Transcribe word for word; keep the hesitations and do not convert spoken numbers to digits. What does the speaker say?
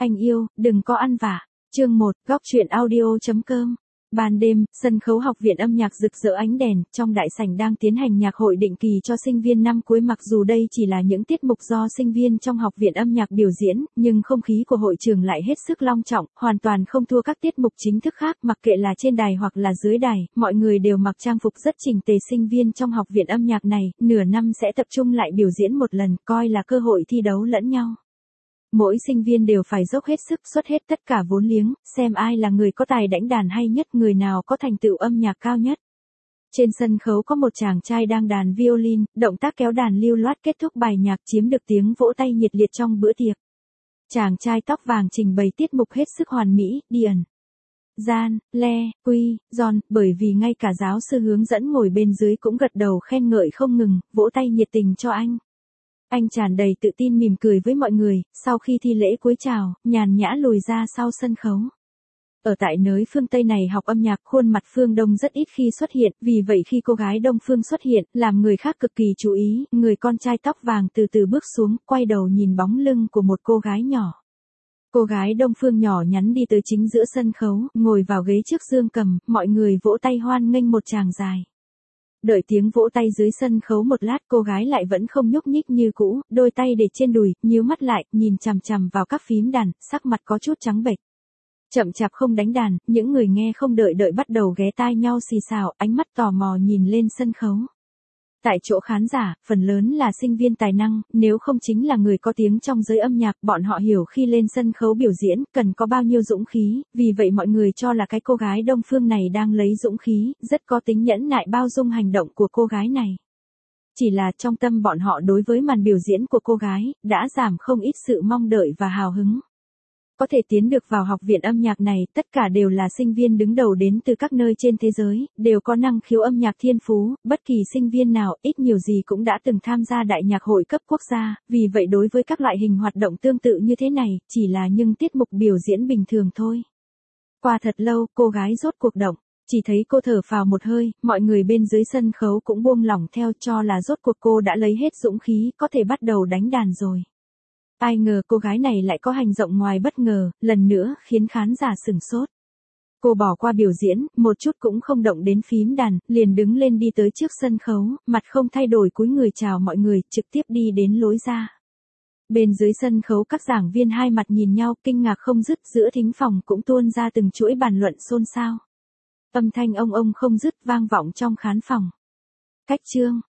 Anh yêu, đừng có ăn vạ. Chương một, góc truyện audio chấm com. Ban đêm, sân khấu học viện âm nhạc rực rỡ ánh đèn, trong đại sảnh đang tiến hành nhạc hội định kỳ cho sinh viên năm cuối. Mặc dù đây chỉ là những tiết mục do sinh viên trong học viện âm nhạc biểu diễn, nhưng không khí của hội trường lại hết sức long trọng, hoàn toàn không thua các tiết mục chính thức khác. Mặc kệ là trên đài hoặc là dưới đài, mọi người đều mặc trang phục rất chỉnh tề. Sinh viên trong học viện âm nhạc này, nửa năm sẽ tập trung lại biểu diễn một lần, coi là cơ hội thi đấu lẫn nhau. Mỗi sinh viên đều phải dốc hết sức, xuất hết tất cả vốn liếng, xem ai là người có tài đánh đàn hay nhất, người nào có thành tựu âm nhạc cao nhất. Trên sân khấu có một chàng trai đang đàn violin, động tác kéo đàn lưu loát kết thúc bài nhạc chiếm được tiếng vỗ tay nhiệt liệt trong bữa tiệc. Chàng trai tóc vàng trình bày tiết mục hết sức hoàn mỹ, Điền, Gian, Le, Quy, Giòn, bởi vì ngay cả giáo sư hướng dẫn ngồi bên dưới cũng gật đầu khen ngợi không ngừng, vỗ tay nhiệt tình cho anh. Anh tràn đầy tự tin mỉm cười với mọi người, sau khi thi lễ cúi chào, nhàn nhã lùi ra sau sân khấu. Ở tại nơi phương Tây này học âm nhạc, khuôn mặt phương Đông rất ít khi xuất hiện, vì vậy khi cô gái Đông phương xuất hiện, làm người khác cực kỳ chú ý. Người con trai tóc vàng từ từ bước xuống, quay đầu nhìn bóng lưng của một cô gái nhỏ. Cô gái Đông phương nhỏ nhắn đi tới chính giữa sân khấu, ngồi vào ghế trước dương cầm, mọi người vỗ tay hoan nghênh một chàng dài. Đợi tiếng vỗ tay dưới sân khấu một lát, cô gái lại vẫn không nhúc nhích như cũ, đôi tay để trên đùi, nhíu mắt lại, nhìn chằm chằm vào các phím đàn, sắc mặt có chút trắng bệch. Chậm chạp không đánh đàn, những người nghe không đợi đợi bắt đầu ghé tai nhau xì xào, ánh mắt tò mò nhìn lên sân khấu. Tại chỗ khán giả, phần lớn là sinh viên tài năng, nếu không chính là người có tiếng trong giới âm nhạc, bọn họ hiểu khi lên sân khấu biểu diễn, cần có bao nhiêu dũng khí, vì vậy mọi người cho là cái cô gái Đông phương này đang lấy dũng khí, rất có tính nhẫn nại bao dung hành động của cô gái này. Chỉ là trong tâm bọn họ đối với màn biểu diễn của cô gái, đã giảm không ít sự mong đợi và hào hứng. Có thể tiến được vào học viện âm nhạc này, tất cả đều là sinh viên đứng đầu đến từ các nơi trên thế giới, đều có năng khiếu âm nhạc thiên phú, bất kỳ sinh viên nào, ít nhiều gì cũng đã từng tham gia đại nhạc hội cấp quốc gia, vì vậy đối với các loại hình hoạt động tương tự như thế này, chỉ là những tiết mục biểu diễn bình thường thôi. Qua thật lâu, cô gái rốt cuộc động, chỉ thấy cô thở phào một hơi, mọi người bên dưới sân khấu cũng buông lỏng theo, cho là rốt cuộc cô đã lấy hết dũng khí, có thể bắt đầu đánh đàn rồi. Ai ngờ cô gái này lại có hành động ngoài bất ngờ, lần nữa khiến khán giả sửng sốt. Cô bỏ qua biểu diễn, một chút cũng không động đến phím đàn, liền đứng lên đi tới trước sân khấu, mặt không thay đổi cúi người chào mọi người, trực tiếp đi đến lối ra. Bên dưới sân khấu các giảng viên hai mặt nhìn nhau, kinh ngạc không dứt, giữa thính phòng cũng tuôn ra từng chuỗi bàn luận xôn xao. Âm thanh ông ông không dứt vang vọng trong khán phòng. Cách chương